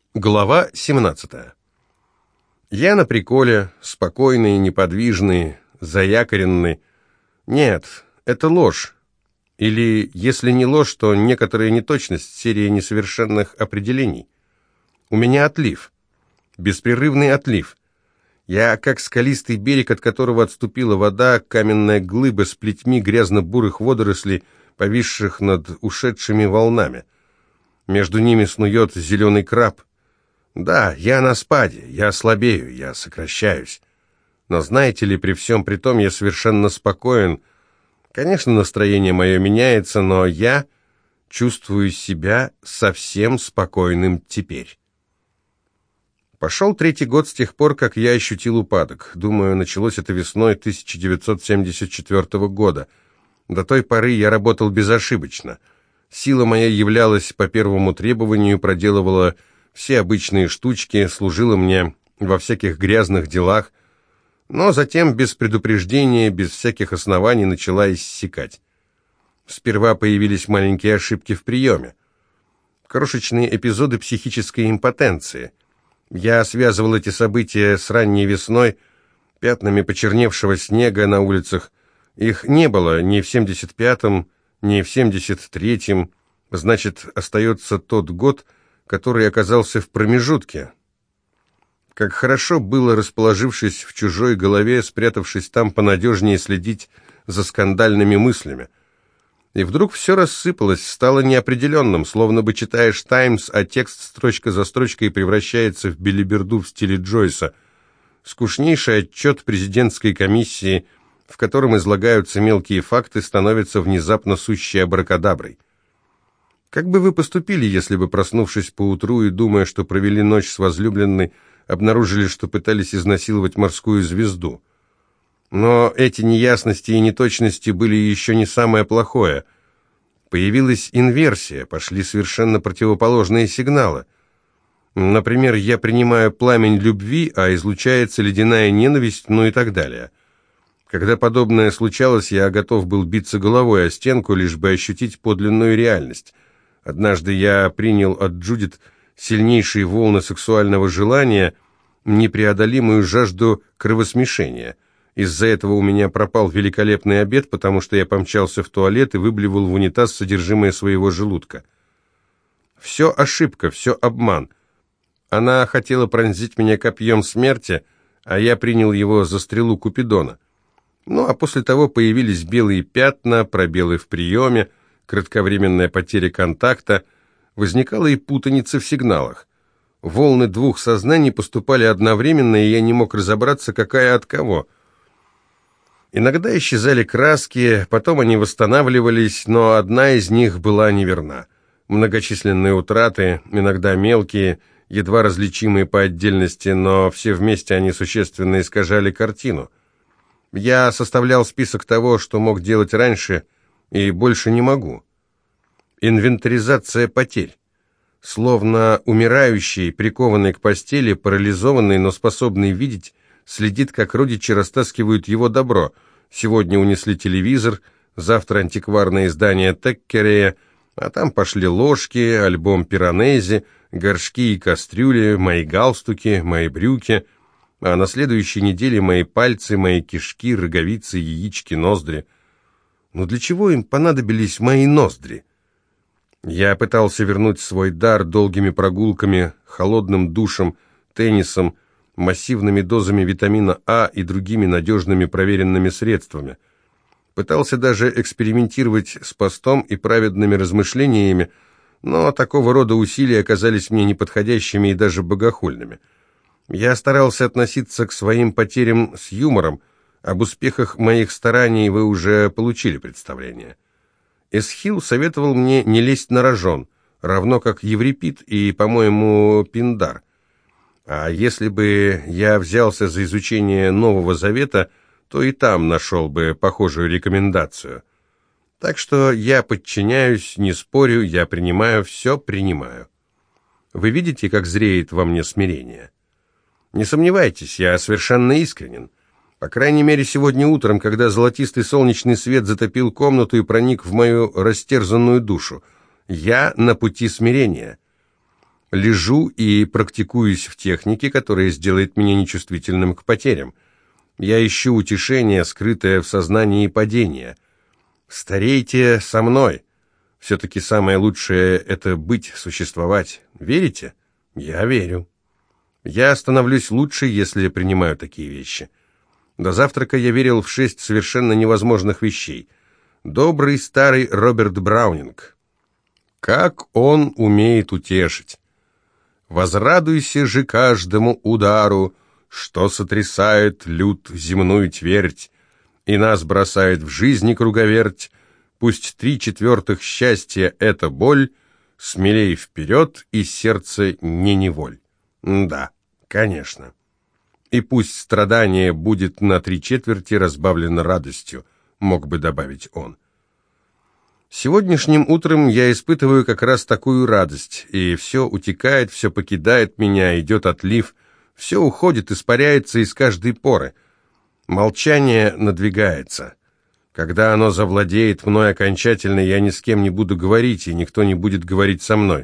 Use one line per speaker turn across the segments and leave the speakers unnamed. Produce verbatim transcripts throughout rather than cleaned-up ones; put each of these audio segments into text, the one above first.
Глава семнадцатая. Я на приколе, спокойный, неподвижный, заякоренный. Нет, это ложь. Или, если не ложь, то некоторая неточность, серия несовершенных определений. У меня отлив. Беспрерывный отлив. Я как скалистый берег, от которого отступила вода, каменная глыба с плетьми грязно-бурых водорослей, повисших над ушедшими волнами. Между ними снует зеленый краб. Да, я на спаде, я слабею, я сокращаюсь. Но знаете ли, при всем при том я совершенно спокоен. Конечно, настроение мое меняется, но я чувствую себя совсем спокойным теперь. Пошел третий год с тех пор, как я ощутил упадок. Думаю, началось это весной тысяча девятьсот семьдесят четвёртого года. До той поры я работал безошибочно. Сила моя являлась по первому требованию, проделывала все обычные штучки, служила мне во всяких грязных делах, но затем без предупреждения, без всяких оснований начала иссякать. Сперва появились маленькие ошибки в приеме, крошечные эпизоды психической импотенции. Я связывал эти события с ранней весной, пятнами почерневшего снега на улицах. Их не было ни в семьдесят пятом, ни в семьдесят третьем, значит, остается тот год, который оказался в промежутке. Как хорошо было, расположившись в чужой голове, спрятавшись там, понадежнее следить за скандальными мыслями. И вдруг все рассыпалось, стало неопределенным, словно бы читаешь «Таймс», а текст строчка за строчкой превращается в белиберду в стиле Джойса. Скучнейший отчет президентской комиссии, в котором излагаются мелкие факты, становится внезапно сущей абракадаброй. Как бы вы поступили, если бы, проснувшись поутру и думая, что провели ночь с возлюбленной, обнаружили, что пытались изнасиловать морскую звезду? Но эти неясности и неточности были еще не самое плохое. Появилась инверсия, пошли совершенно противоположные сигналы. Например, я принимаю пламень любви, а излучается ледяная ненависть, ну и так далее. Когда подобное случалось, я готов был биться головой о стенку, лишь бы ощутить подлинную реальность. Однажды я принял от Джудит сильнейшие волны сексуального желания, непреодолимую жажду кровосмешения. Из-за этого у меня пропал великолепный обед, потому что я помчался в туалет и выблевал в унитаз содержимое своего желудка. Все ошибка, все обман. Она хотела пронзить меня копьем смерти, а я принял его за стрелу Купидона. Ну, а после того появились белые пятна, пробелы в приеме, кратковременная потеря контакта, возникала и путаница в сигналах. Волны двух сознаний поступали одновременно, и я не мог разобраться, какая от кого. Иногда исчезали краски, потом они восстанавливались, но одна из них была неверна. Многочисленные утраты, иногда мелкие, едва различимые по отдельности, но все вместе они существенно искажали картину. Я составлял список того, что мог делать раньше, и больше не могу. Инвентаризация потерь. Словно умирающий, прикованный к постели, парализованный, но способный видеть, следит, как родичи растаскивают его добро. Сегодня унесли телевизор, завтра антикварное издание Теккерея, а там пошли ложки, альбом Пиранези, горшки и кастрюли, мои галстуки, мои брюки, а на следующей неделе мои пальцы, мои кишки, роговицы, яички, ноздри. Но для чего им понадобились мои ноздри? Я пытался вернуть свой дар долгими прогулками, холодным душем, теннисом, массивными дозами витамина А и другими надежными проверенными средствами. Пытался даже экспериментировать с постом и праведными размышлениями, но такого рода усилия оказались мне неподходящими и даже богохульными. Я старался относиться к своим потерям с юмором. Об успехах моих стараний вы уже получили представление. Эсхил советовал мне не лезть на рожон, равно как Еврипид и, по-моему, Пиндар. А если бы я взялся за изучение Нового Завета, то и там нашел бы похожую рекомендацию. Так что я подчиняюсь, не спорю, я принимаю, все принимаю. Вы видите, как зреет во мне смирение? Не сомневайтесь, я совершенно искренен. По крайней мере, сегодня утром, когда золотистый солнечный свет затопил комнату и проник в мою растерзанную душу. Я на пути смирения. Лежу и практикуюсь в технике, которая сделает меня нечувствительным к потерям. Я ищу утешение, скрытое в сознании падения. Старейте со мной. Все-таки самое лучшее — это быть, существовать. Верите? Я верю. Я становлюсь лучше, если принимаю такие вещи. До завтрака я верил в шесть совершенно невозможных вещей. Добрый старый Роберт Браунинг. Как он умеет утешить. «Возрадуйся же каждому удару, что сотрясает люд земную твердь, и нас бросает в жизни круговерть. Пусть три четвертых счастья — это боль, смелей вперед, и сердце не неволь». Да, конечно. И пусть страдание будет на три четверти разбавлено радостью, мог бы добавить он. Сегодняшним утром я испытываю как раз такую радость, и все утекает, все покидает меня, идет отлив, все уходит, испаряется из каждой поры. Молчание надвигается. Когда оно завладеет мной окончательно, я ни с кем не буду говорить, и никто не будет говорить со мной.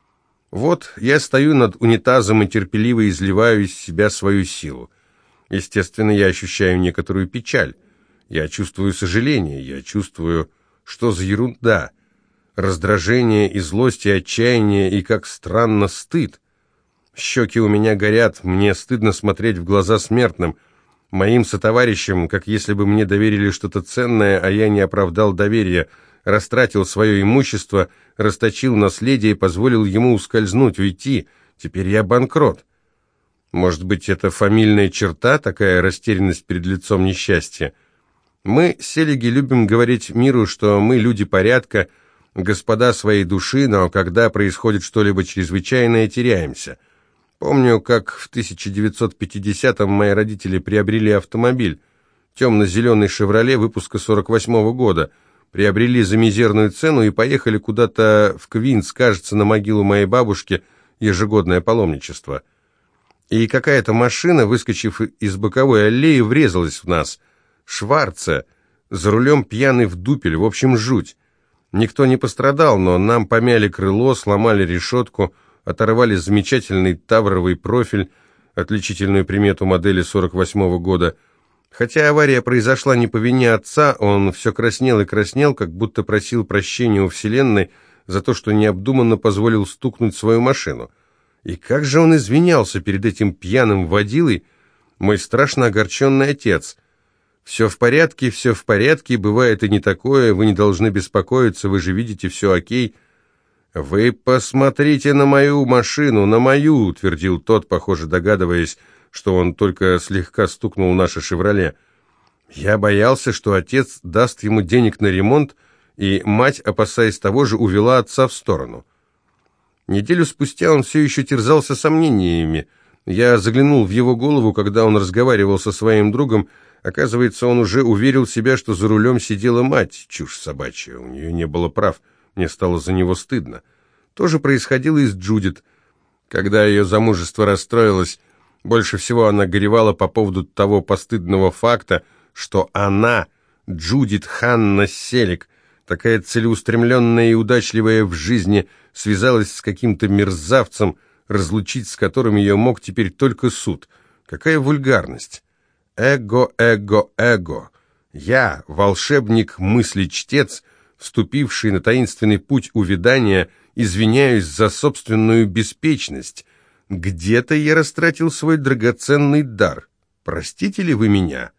Вот я стою над унитазом и терпеливо изливаю из себя свою силу. Естественно, я ощущаю некоторую печаль. Я чувствую сожаление, я чувствую... Что за ерунда? Раздражение и злость, и отчаяние, и, как странно, стыд. Щеки у меня горят, мне стыдно смотреть в глаза смертным, моим сотоварищам, как если бы мне доверили что-то ценное, а я не оправдал доверия, растратил свое имущество, расточил наследие и позволил ему ускользнуть, уйти. Теперь я банкрот. Может быть, это фамильная черта, такая растерянность перед лицом несчастья? Мы, селиги, любим говорить миру, что мы люди порядка, господа своей души, но когда происходит что-либо чрезвычайное, теряемся. Помню, как в тысяча девятьсот пятидесятом мои родители приобрели автомобиль, темно-зеленый «Шевроле» выпуска сорок восьмого года, приобрели за мизерную цену и поехали куда-то в Квинс, кажется, на могилу моей бабушки, ежегодное паломничество. И какая-то машина, выскочив из боковой аллеи, врезалась в нас. Шварце, за рулем пьяный в дупель, в общем, жуть. Никто не пострадал, но нам помяли крыло, сломали решетку, оторвали замечательный тавровый профиль, отличительную примету модели сорок восьмого года. Хотя авария произошла не по вине отца, он все краснел и краснел, как будто просил прощения у Вселенной за то, что необдуманно позволил стукнуть свою машину. И как же он извинялся перед этим пьяным водилой, мой страшно огорченный отец. «Все в порядке, все в порядке, бывает и не такое, вы не должны беспокоиться, вы же видите, все окей». «Вы посмотрите на мою машину, на мою», — утвердил тот, похоже, догадываясь, что он только слегка стукнул наше «Шевроле». Я боялся, что отец даст ему денег на ремонт, и мать, опасаясь того же, увела отца в сторону. Неделю спустя он все еще терзался сомнениями. Я заглянул в его голову, когда он разговаривал со своим другом. Оказывается, он уже уверил себя, что за рулем сидела мать. Чушь собачья, у нее не было прав. Мне стало за него стыдно. То же происходило и с Джудит. Когда ее замужество расстроилось, больше всего она горевала по поводу того постыдного факта, что она, Джудит Ханна Селик, такая целеустремленная и удачливая в жизни, связалась с каким-то мерзавцем, разлучить с которым ее мог теперь только суд. Какая вульгарность! Эго, эго, эго. Я, волшебник, мысли-чтец, вступивший на таинственный путь увядания, извиняюсь за собственную беспечность. Где-то я растратил свой драгоценный дар. Простите ли вы меня?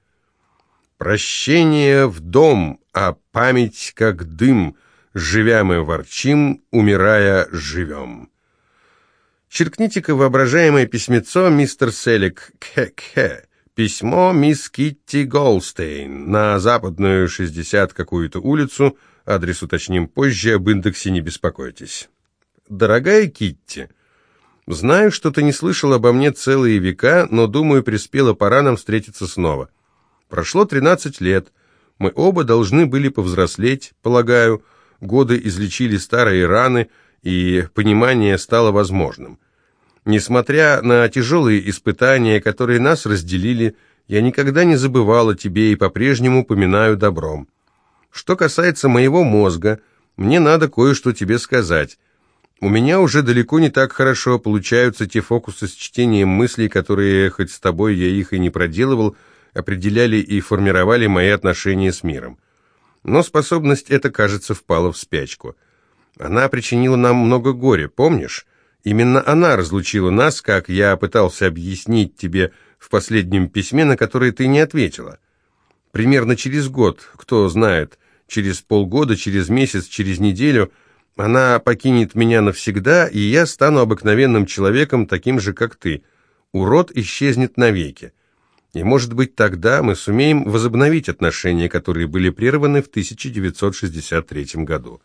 Прощение в дом, а память как дым. Живя мы ворчим, умирая живем. Черкните-ка воображаемое письмецо, мистер Селик, кхе-кхе. Письмо мисс Китти Голстейн на Западную, шестьдесят какую-то улицу, адрес уточним позже, об индексе не беспокойтесь. Дорогая Китти, знаю, что ты не слышал обо мне целые века, но, думаю, приспела пора нам встретиться снова. Прошло тринадцать лет, мы оба должны были повзрослеть, полагаю, годы излечили старые раны, и понимание стало возможным. Несмотря на тяжелые испытания, которые нас разделили, я никогда не забывал о тебе и по-прежнему поминаю добром. Что касается моего мозга, мне надо кое-что тебе сказать. У меня уже далеко не так хорошо получаются те фокусы с чтением мыслей, которые, хоть с тобой я их и не проделывал, определяли и формировали мои отношения с миром. Но способность эта, кажется, впала в спячку. Она причинила нам много горя, помнишь? Именно она разлучила нас, как я пытался объяснить тебе в последнем письме, на которое ты не ответила. Примерно через год, кто знает, через полгода, через месяц, через неделю, она покинет меня навсегда, и я стану обыкновенным человеком, таким же, как ты. Урод исчезнет навеки. И, может быть, тогда мы сумеем возобновить отношения, которые были прерваны в тысяча девятьсот шестьдесят третьем году.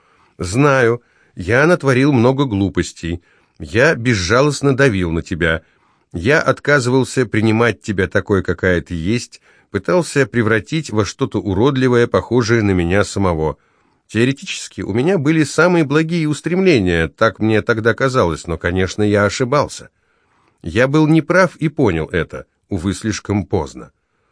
Знаю, я натворил много глупостей, я безжалостно давил на тебя, я отказывался принимать тебя такой, какая ты есть, пытался превратить во что-то уродливое, похожее на меня самого. Теоретически у меня были самые благие устремления, так мне тогда казалось, но, конечно, я ошибался. Я был неправ и понял это, увы, слишком поздно.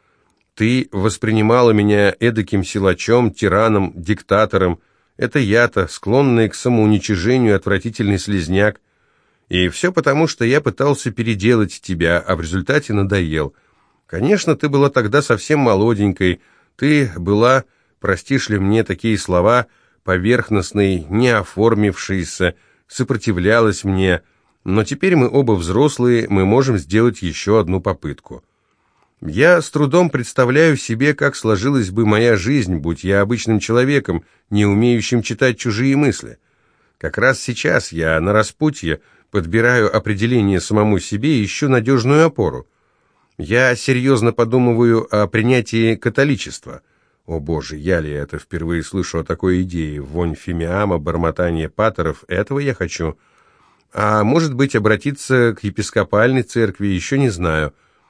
Ты воспринимала меня эдаким силачом, тираном, диктатором. Это я-то, склонный к самоуничижению, отвратительный слизняк. И все потому, что я пытался переделать тебя, а в результате надоел. Конечно, ты была тогда совсем молоденькой, ты была, простишь ли мне такие слова, поверхностной, не оформившейся, сопротивлялась мне, но теперь мы оба взрослые, мы можем сделать еще одну попытку. Я с трудом представляю себе, как сложилась бы моя жизнь, будь я обычным человеком, не умеющим читать чужие мысли. Как раз сейчас я на распутье подбираю определение самому себе и ищу надежную опору. Я серьезно подумываю о принятии католичества. О боже, я ли это впервые слышу о такой идее? Вонь фимиама, бормотание патеров, этого я хочу. А может быть, обратиться к епископальной церкви, еще не знаю.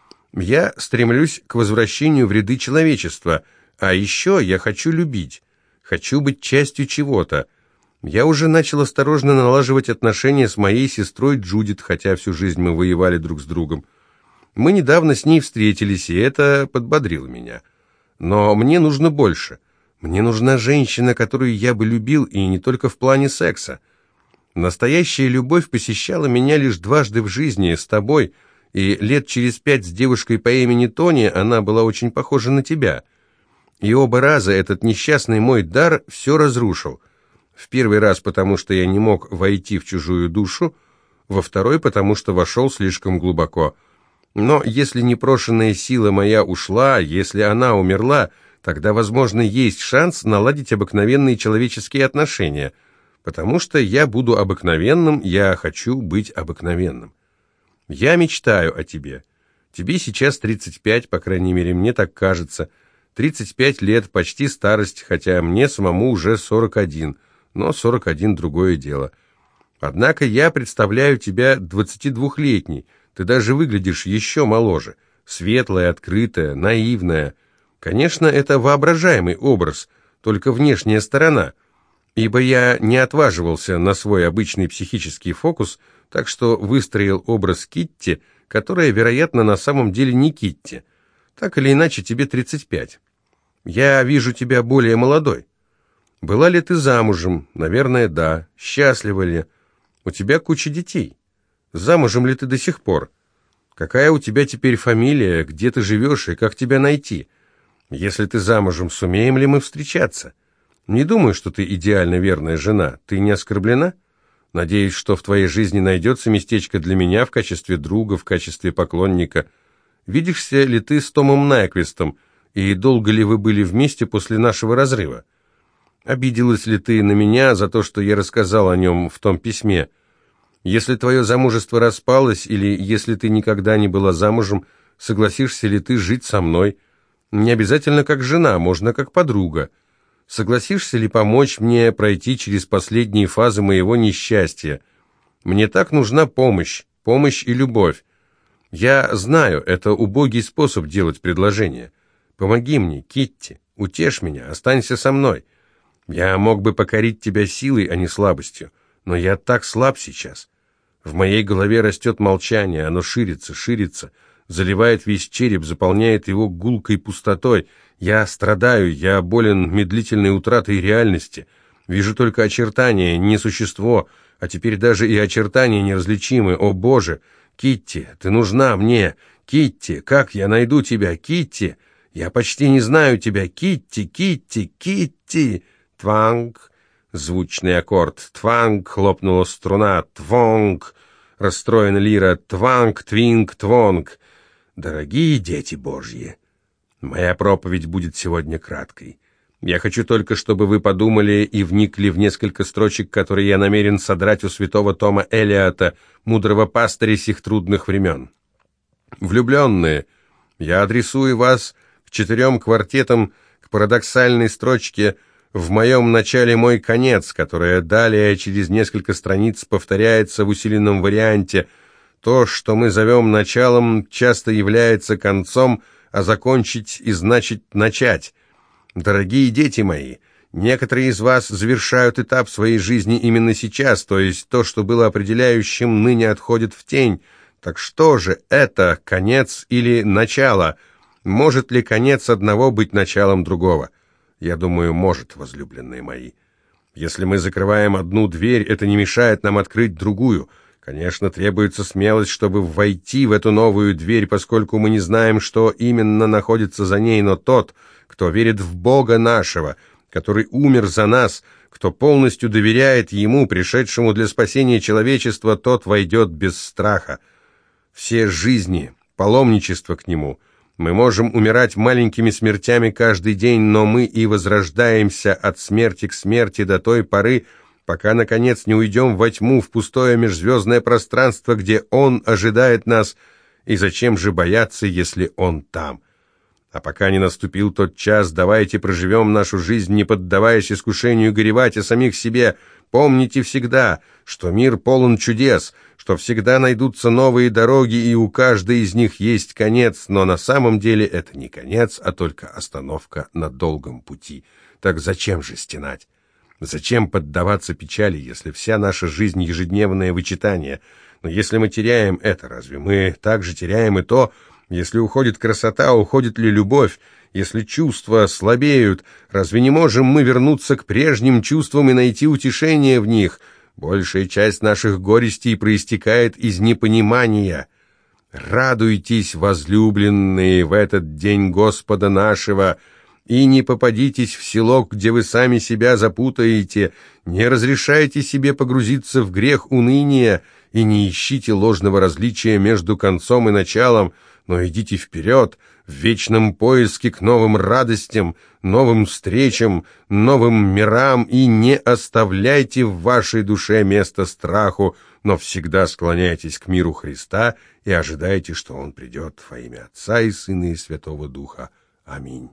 Я стремлюсь к возвращению в ряды человечества, а еще я хочу любить, хочу быть частью чего-то. Я уже начал осторожно налаживать отношения с моей сестрой Джудит, хотя всю жизнь мы воевали друг с другом. Мы недавно с ней встретились, и это подбодрило меня. Но мне нужно больше. Мне нужна женщина, которую я бы любил, и не только в плане секса. Настоящая любовь посещала меня лишь дважды в жизни, с тобой, и лет через пять с девушкой по имени Тони она была очень похожа на тебя. И оба раза этот несчастный мой дар все разрушил. В первый раз, потому что я не мог войти в чужую душу, во второй, потому что вошел слишком глубоко. Но если непрошенная сила моя ушла, если она умерла, тогда, возможно, есть шанс наладить обыкновенные человеческие отношения, потому что я буду обыкновенным, я хочу быть обыкновенным. Я мечтаю о тебе. Тебе сейчас тридцать пять, по крайней мере, мне так кажется. тридцать пять лет, почти старость, хотя мне самому уже сорок один, но сорок один другое дело. Однако я представляю тебя двадцатидвухлетней, ты даже выглядишь еще моложе, светлая, открытая, наивная. Конечно, это воображаемый образ, только внешняя сторона, ибо я не отваживался на свой обычный психический фокус, так что выстроил образ Китти, которая, вероятно, на самом деле не Китти. Так или иначе, тебе тридцать пять. Я вижу тебя более молодой. Была ли ты замужем? Наверное, да. Счастлива ли? У тебя куча детей. Замужем ли ты до сих пор? Какая у тебя теперь фамилия? Где ты живешь и как тебя найти? Если ты замужем, сумеем ли мы встречаться? Не думаю, что ты идеально верная жена. Ты не оскорблена? Надеюсь, что в твоей жизни найдется местечко для меня в качестве друга, в качестве поклонника. Видишься ли ты с Томом Найквистом, и долго ли вы были вместе после нашего разрыва? Обиделась ли ты на меня за то, что я рассказал о нем в том письме? Если твое замужество распалось, или если ты никогда не была замужем, согласишься ли ты жить со мной? Не обязательно как жена, можно как подруга. Согласишься ли помочь мне пройти через последние фазы моего несчастья? Мне так нужна помощь, помощь и любовь. Я знаю, это убогий способ делать предложение. Помоги мне, Китти, утешь меня, останься со мной. Я мог бы покорить тебя силой, а не слабостью, но я так слаб сейчас. В моей голове растет молчание, оно ширится, ширится, заливает весь череп, заполняет его гулкой пустотой. Я страдаю, я болен медлительной утратой реальности. Вижу только очертания, не существо. а теперь даже и очертания неразличимы. О, Боже! Китти, ты нужна мне! Китти, как я найду тебя? Китти! Я почти не знаю тебя! Китти, Китти, Китти!» Тванг! Звучный аккорд. Тванг! Хлопнула струна. Твонг! Расстроена лира. Тванг, твинг, твонг. Дорогие дети Божьи, моя проповедь будет сегодня краткой. Я хочу только, чтобы вы подумали и вникли в несколько строчек, которые я намерен содрать у святого Тома Элиота, мудрого пастыря сих трудных времен. Влюбленные, я адресую вас к четырем квартетам, к парадоксальной строчке «В моем начале мой конец», которая далее через несколько страниц повторяется в усиленном варианте. То, что мы зовем началом, часто является концом, а закончить и значит начать. Дорогие дети мои, некоторые из вас завершают этап своей жизни именно сейчас, то есть то, что было определяющим, ныне отходит в тень. Так что же это, конец или начало? Может ли конец одного быть началом другого? Я думаю, может, возлюбленные мои. Если мы закрываем одну дверь, это не мешает нам открыть другую. Конечно, требуется смелость, чтобы войти в эту новую дверь, поскольку мы не знаем, что именно находится за ней, но тот, кто верит в Бога нашего, который умер за нас, кто полностью доверяет Ему, пришедшему для спасения человечества, тот войдет без страха. Все жизни, паломничество к Нему. Мы можем умирать маленькими смертями каждый день, но мы и возрождаемся от смерти к смерти до той поры, пока, наконец, не уйдем во тьму, в пустое межзвездное пространство, где Он ожидает нас, и зачем же бояться, если Он там? А пока не наступил тот час, давайте проживем нашу жизнь, не поддаваясь искушению горевать о самих себе. Помните всегда, что мир полон чудес, что всегда найдутся новые дороги, и у каждой из них есть конец, но на самом деле это не конец, а только остановка на долгом пути. Так зачем же стенать? Зачем поддаваться печали, если вся наша жизнь — ежедневное вычитание? Но если мы теряем это, разве мы также теряем и то? Если уходит красота, уходит ли любовь? Если чувства слабеют, разве не можем мы вернуться к прежним чувствам и найти утешение в них? Большая часть наших горестей проистекает из непонимания. Радуйтесь, возлюбленные, в этот день Господа нашего, и не попадитесь в село, где вы сами себя запутаете, не разрешайте себе погрузиться в грех уныния, и не ищите ложного различия между концом и началом, но идите вперед, в вечном поиске к новым радостям, новым встречам, новым мирам, и не оставляйте в вашей душе место страху, но всегда склоняйтесь к миру Христа и ожидайте, что Он придет во имя Отца и Сына и Святого Духа. Аминь.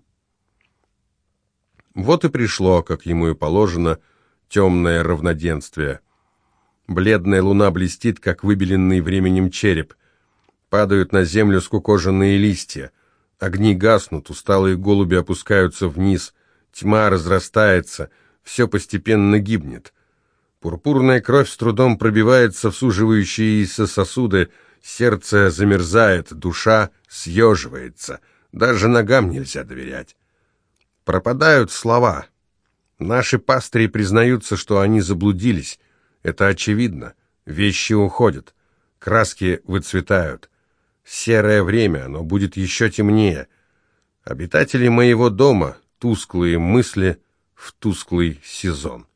Вот и пришло, как ему и положено, темное равноденствие. Бледная луна блестит, как выбеленный временем череп. Падают на землю скукоженные листья. Огни гаснут, усталые голуби опускаются вниз. Тьма разрастается, все постепенно гибнет. Пурпурная кровь с трудом пробивается в суживающиеся сосуды, сердце замерзает, душа съеживается. Даже ногам нельзя доверять. Пропадают слова. Наши пастыри признаются, что они заблудились. Это очевидно. Вещи уходят. Краски выцветают. Серое время, оно будет еще темнее. Обитатели моего дома — тусклые мысли в тусклый сезон.